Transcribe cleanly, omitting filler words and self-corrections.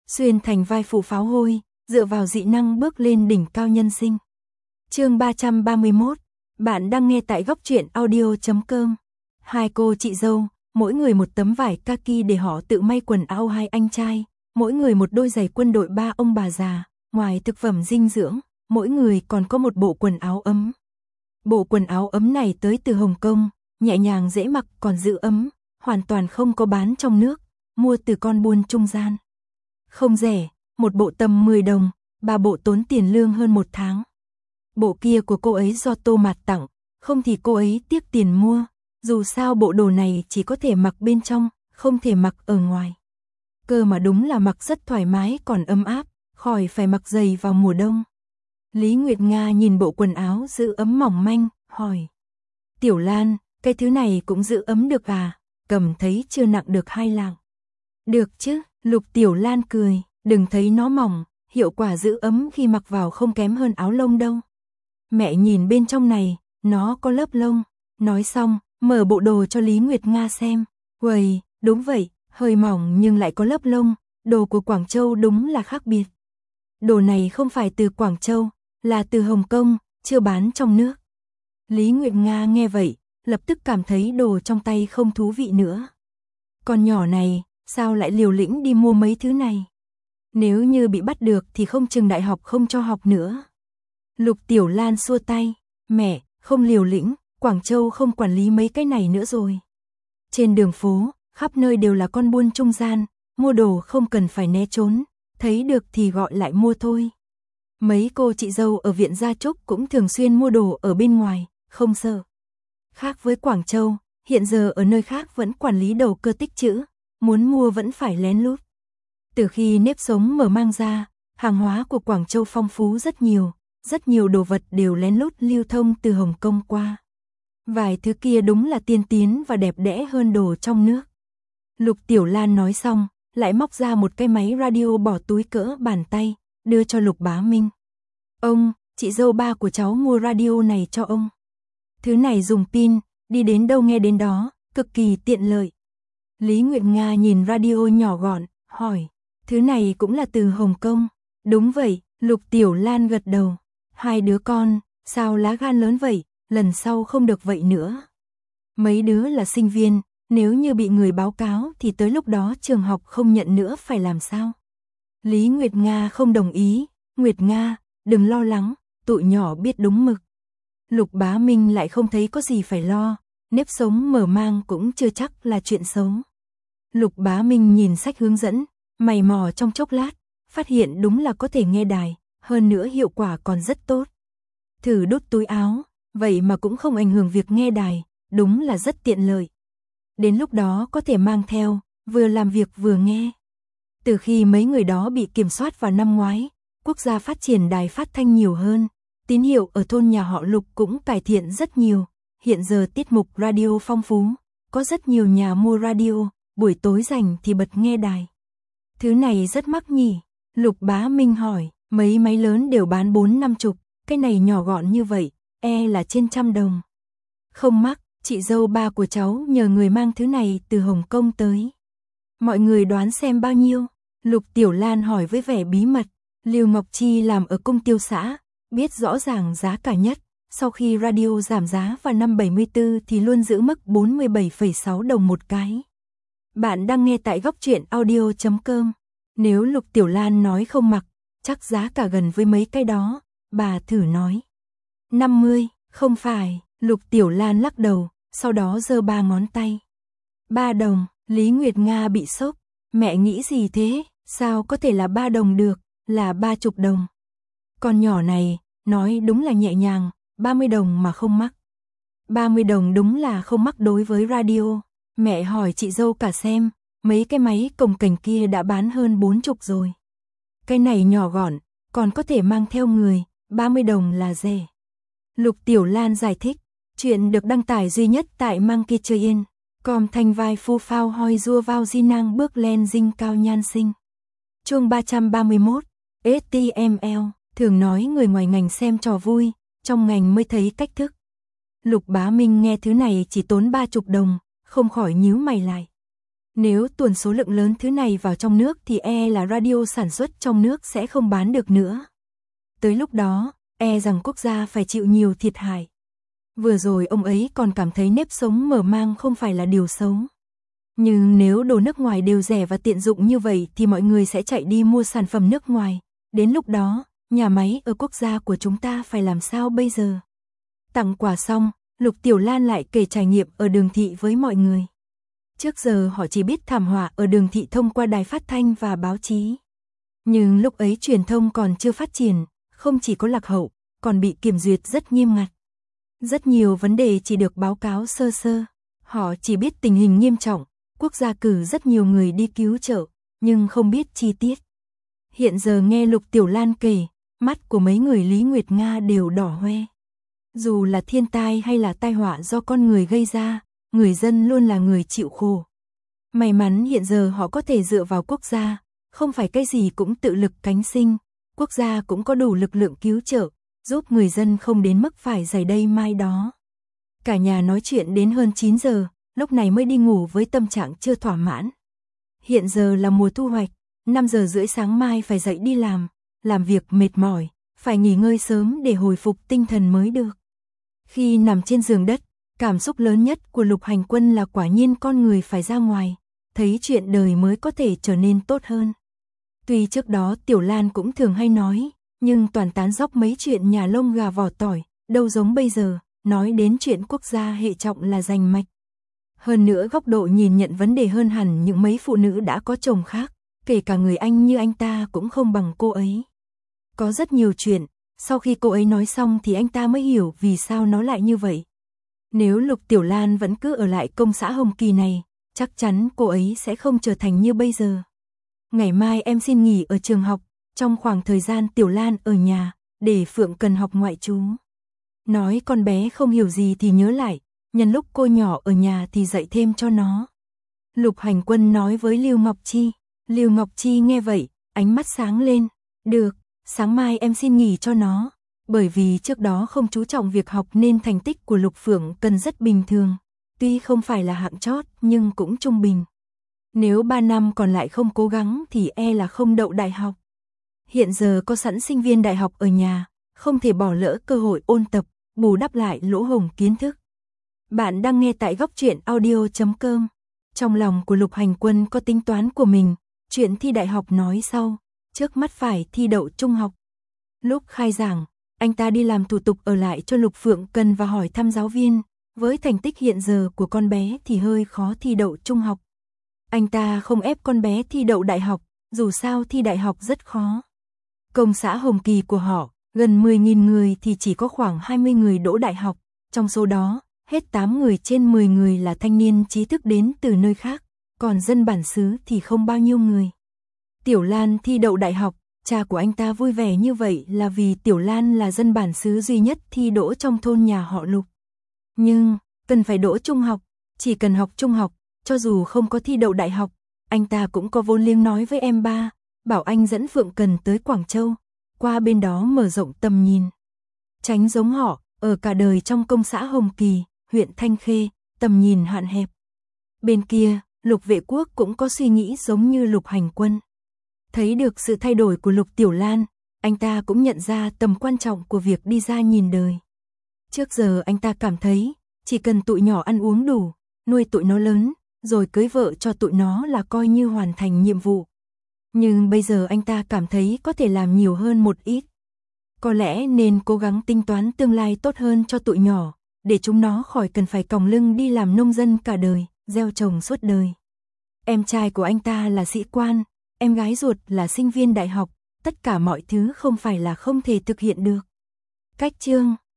xuyên thành vai phụ pháo hôi, dựa vào dị năng bước lên đỉnh cao nhân sinh. Chương 331, bạn đang nghe tại góc truyện audio.com. Hai cô chị dâu, mỗi người một tấm vải kaki để họ tự may quần áo. Hai anh trai, mỗi người một đôi giày quân đội. Ba ông bà già, ngoài thực phẩm dinh dưỡng, mỗi người còn có một bộ quần áo ấm. Bộ quần áo ấm này tới từ Hồng Kông, nhẹ nhàng dễ mặc còn giữ ấm, hoàn toàn không có bán trong nước, mua từ con buôn trung gian. Không rẻ, một bộ tầm 10 đồng, ba bộ tốn tiền lương hơn 1 tháng. Bộ kia của cô ấy do Tô Mạt tặng, không thì cô ấy tiếc tiền mua, dù sao bộ đồ này chỉ có thể mặc bên trong, không thể mặc ở ngoài. Cơ mà đúng là mặc rất thoải mái còn ấm áp, khỏi phải mặc giày vào mùa đông. Lý Nguyệt Nga nhìn bộ quần áo giữ ấm mỏng manh, hỏi. Tiểu Lan, cái thứ này cũng giữ ấm được à? Cầm thấy chưa nặng được 2 lạng. Được chứ, Lục Tiểu Lan cười, đừng thấy nó mỏng, hiệu quả giữ ấm khi mặc vào không kém hơn áo lông đâu. Mẹ nhìn bên trong này, nó có lớp lông. Nói xong, mở bộ đồ cho Lý Nguyệt Nga xem. Uầy, đúng vậy, hơi mỏng nhưng lại có lớp lông, đồ của Quảng Châu đúng là khác biệt. Đồ này không phải từ Quảng Châu, là từ Hồng Kông, chưa bán trong nước. Lý Nguyệt Nga nghe vậy, lập tức cảm thấy đồ trong tay không thú vị nữa. Con nhỏ này, sao lại liều lĩnh đi mua mấy thứ này? Nếu như bị bắt được thì không chừng đại học không cho học nữa. Lục Tiểu Lan xua tay, mẹ, không liều lĩnh, Quảng Châu không quản lý mấy cái này nữa rồi. Trên đường phố, khắp nơi đều là con buôn trung gian, mua đồ không cần phải né trốn, thấy được thì gọi lại mua thôi. Mấy cô chị dâu ở viện Gia Trúc cũng thường xuyên mua đồ ở bên ngoài, không sợ. Khác với Quảng Châu, hiện giờ ở nơi khác vẫn quản lý đầu cơ tích trữ, muốn mua vẫn phải lén lút. Từ khi nếp sống mở mang ra, hàng hóa của Quảng Châu phong phú rất nhiều đồ vật đều lén lút lưu thông từ Hồng Kông qua. Vài thứ kia đúng là tiên tiến và đẹp đẽ hơn đồ trong nước. Lục Tiểu Lan nói xong, lại móc ra một cái máy radio bỏ túi cỡ bàn tay, đưa cho Lục Bá Minh. Ông, chị dâu ba của cháu mua radio này cho ông. Thứ này dùng pin, đi đến đâu nghe đến đó, cực kỳ tiện lợi. Lý Nguyệt Nga nhìn radio nhỏ gọn, hỏi, thứ này cũng là từ Hồng Kông. Đúng vậy, Lục Tiểu Lan gật đầu. Hai đứa con, sao lá gan lớn vậy, lần sau không được vậy nữa. Mấy đứa là sinh viên, nếu như bị người báo cáo thì tới lúc đó trường học không nhận nữa phải làm sao? Lý Nguyệt Nga không đồng ý, Nguyệt Nga, đừng lo lắng, tụi nhỏ biết đúng mực. Lục Bá Minh lại không thấy có gì phải lo, nếp sống mở mang cũng chưa chắc là chuyện xấu. Lục Bá Minh nhìn sách hướng dẫn, mày mò trong chốc lát, phát hiện đúng là có thể nghe đài, hơn nữa hiệu quả còn rất tốt. Thử đút túi áo, vậy mà cũng không ảnh hưởng việc nghe đài, đúng là rất tiện lợi. Đến lúc đó có thể mang theo, vừa làm việc vừa nghe. Từ khi mấy người đó bị kiểm soát vào năm ngoái, quốc gia phát triển đài phát thanh nhiều hơn, tín hiệu ở thôn nhà họ Lục cũng cải thiện rất nhiều. Hiện giờ tiết mục radio phong phú, có rất nhiều nhà mua radio, buổi tối rảnh thì bật nghe đài. Thứ này rất mắc nhỉ? Lục Bá Minh hỏi, mấy máy lớn đều bán 40-50, cái này nhỏ gọn như vậy, là trên 100 đồng. Không mắc, chị dâu ba của cháu nhờ người mang thứ này từ Hồng Kông tới. Mọi người đoán xem bao nhiêu? Lục Tiểu Lan hỏi với vẻ bí mật. Lưu Ngọc Chi làm ở công tiêu xã, biết rõ ràng giá cả nhất. Sau khi radio giảm giá vào năm 74 thì luôn giữ mức 47,6 đồng một cái. Bạn đang nghe tại góc truyện audio.com. Nếu Lục Tiểu Lan nói không mặc, chắc giá cả gần với mấy cái đó. Bà thử nói 50, không phải. Lục Tiểu Lan lắc đầu, sau đó giơ 3 ngón tay. 3 đồng, Lý Nguyệt Nga bị sốc. Mẹ nghĩ gì thế, sao có thể là 3 đồng được, là 30 đồng. Con nhỏ này, nói đúng là nhẹ nhàng, 30 đồng mà không mắc. 30 đồng đúng là không mắc đối với radio. Mẹ hỏi chị dâu cả xem, mấy cái máy cồng kềnh kia đã bán hơn 40 rồi. Cái này nhỏ gọn, còn có thể mang theo người, 30 đồng là rẻ. Lục Tiểu Lan giải thích, chuyện được đăng tải duy nhất tại Monkey Train. Com thanh vai phu phao hoi rua vào di năng bước lên dinh cao nhan sinh. Chương 331, HTML, thường nói người ngoài ngành xem trò vui, trong ngành mới thấy cách thức. Lục Bá Minh nghe thứ này chỉ tốn 30 đồng, không khỏi nhíu mày lại. Nếu tuồn số lượng lớn thứ này vào trong nước thì là radio sản xuất trong nước sẽ không bán được nữa. Tới lúc đó, rằng quốc gia phải chịu nhiều thiệt hại. Vừa rồi ông ấy còn cảm thấy nếp sống mở mang không phải là điều xấu. Nhưng nếu đồ nước ngoài đều rẻ và tiện dụng như vậy thì mọi người sẽ chạy đi mua sản phẩm nước ngoài. Đến lúc đó, nhà máy ở quốc gia của chúng ta phải làm sao bây giờ? Tặng quà xong, Lục Tiểu Lan lại kể trải nghiệm ở Đường Thị với mọi người. Trước giờ họ chỉ biết thảm họa ở Đường Thị thông qua đài phát thanh và báo chí. Nhưng lúc ấy truyền thông còn chưa phát triển, không chỉ có lạc hậu, còn bị kiểm duyệt rất nghiêm ngặt. Rất nhiều vấn đề chỉ được báo cáo sơ sơ. Họ chỉ biết tình hình nghiêm trọng, quốc gia cử rất nhiều người đi cứu trợ, nhưng không biết chi tiết. Hiện giờ nghe Lục Tiểu Lan kể, mắt của mấy người Lý Nguyệt Nga đều đỏ hoe. Dù là thiên tai hay là tai họa do con người gây ra, người dân luôn là người chịu khổ. May mắn hiện giờ họ có thể dựa vào quốc gia, không phải cái gì cũng tự lực cánh sinh, quốc gia cũng có đủ lực lượng cứu trợ, giúp người dân không đến mức phải giày đây mai đó. Cả nhà nói chuyện đến hơn 9 giờ, lúc này mới đi ngủ với tâm trạng chưa thỏa mãn. Hiện giờ là mùa thu hoạch, 5 giờ rưỡi sáng mai phải dậy đi làm việc mệt mỏi, phải nghỉ ngơi sớm để hồi phục tinh thần mới được. Khi nằm trên giường đất, cảm xúc lớn nhất của Lục Hành Quân là quả nhiên con người phải ra ngoài, thấy chuyện đời mới có thể trở nên tốt hơn. Tuy trước đó Tiểu Lan cũng thường hay nói, nhưng toàn tán dóc mấy chuyện nhà lông gà vỏ tỏi, đâu giống bây giờ, nói đến chuyện quốc gia hệ trọng là rành mạch. Hơn nữa góc độ nhìn nhận vấn đề hơn hẳn những mấy phụ nữ đã có chồng khác, kể cả người anh như anh ta cũng không bằng cô ấy. Có rất nhiều chuyện, sau khi cô ấy nói xong thì anh ta mới hiểu vì sao nó lại như vậy. Nếu Lục Tiểu Lan vẫn cứ ở lại công xã Hồng Kỳ này, chắc chắn cô ấy sẽ không trở thành như bây giờ. Ngày mai em xin nghỉ ở trường học, trong khoảng thời gian Tiểu Lan ở nhà, để Phượng cần học ngoại trú. Nói con bé không hiểu gì thì nhớ lại, nhân lúc cô nhỏ ở nhà thì dạy thêm cho nó. Lục Hành Quân nói với Lưu Ngọc Chi. Lưu Ngọc Chi nghe vậy, ánh mắt sáng lên. Được, sáng mai em xin nghỉ cho nó. Bởi vì trước đó không chú trọng việc học nên thành tích của Lục Phượng Cần rất bình thường. Tuy không phải là hạng chót nhưng cũng trung bình. Nếu 3 năm còn lại không cố gắng thì là không đậu đại học. Hiện giờ có sẵn sinh viên đại học ở nhà, không thể bỏ lỡ cơ hội ôn tập, bù đắp lại lỗ hổng kiến thức. Bạn đang nghe tại góc truyện audio.com. Trong lòng của Lục Hành Quân có tính toán của mình, chuyện thi đại học nói sau, trước mắt phải thi đậu trung học. Lúc khai giảng, anh ta đi làm thủ tục ở lại cho Lục Phượng Cần và hỏi thăm giáo viên, với thành tích hiện giờ của con bé thì hơi khó thi đậu trung học. Anh ta không ép con bé thi đậu đại học, dù sao thi đại học rất khó. Công xã Hồng Kỳ của họ, gần 10.000 người thì chỉ có khoảng 20 người đỗ đại học, trong số đó, hết 8 người trên 10 người là thanh niên trí thức đến từ nơi khác, còn dân bản xứ thì không bao nhiêu người. Tiểu Lan thi đậu đại học, cha của anh ta vui vẻ như vậy là vì Tiểu Lan là dân bản xứ duy nhất thi đỗ trong thôn nhà họ Lục. Nhưng, cần phải đỗ trung học, chỉ cần học trung học, cho dù không có thi đậu đại học, anh ta cũng có vốn liếng nói với em ba, bảo anh dẫn Phượng Cần tới Quảng Châu, qua bên đó mở rộng tầm nhìn. Tránh giống họ, ở cả đời trong công xã Hồng Kỳ, huyện Thanh Khê, tầm nhìn hạn hẹp. Bên kia, Lục Vệ Quốc cũng có suy nghĩ giống như Lục Hành Quân. Thấy được sự thay đổi của Lục Tiểu Lan, anh ta cũng nhận ra tầm quan trọng của việc đi ra nhìn đời. Trước giờ anh ta cảm thấy, chỉ cần tụi nhỏ ăn uống đủ, nuôi tụi nó lớn, rồi cưới vợ cho tụi nó là coi như hoàn thành nhiệm vụ. Nhưng bây giờ anh ta cảm thấy có thể làm nhiều hơn một ít. Có lẽ nên cố gắng tính toán tương lai tốt hơn cho tụi nhỏ, để chúng nó khỏi cần phải còng lưng đi làm nông dân cả đời, gieo trồng suốt đời. Em trai của anh ta là sĩ quan, em gái ruột là sinh viên đại học, tất cả mọi thứ không phải là không thể thực hiện được. Cách chương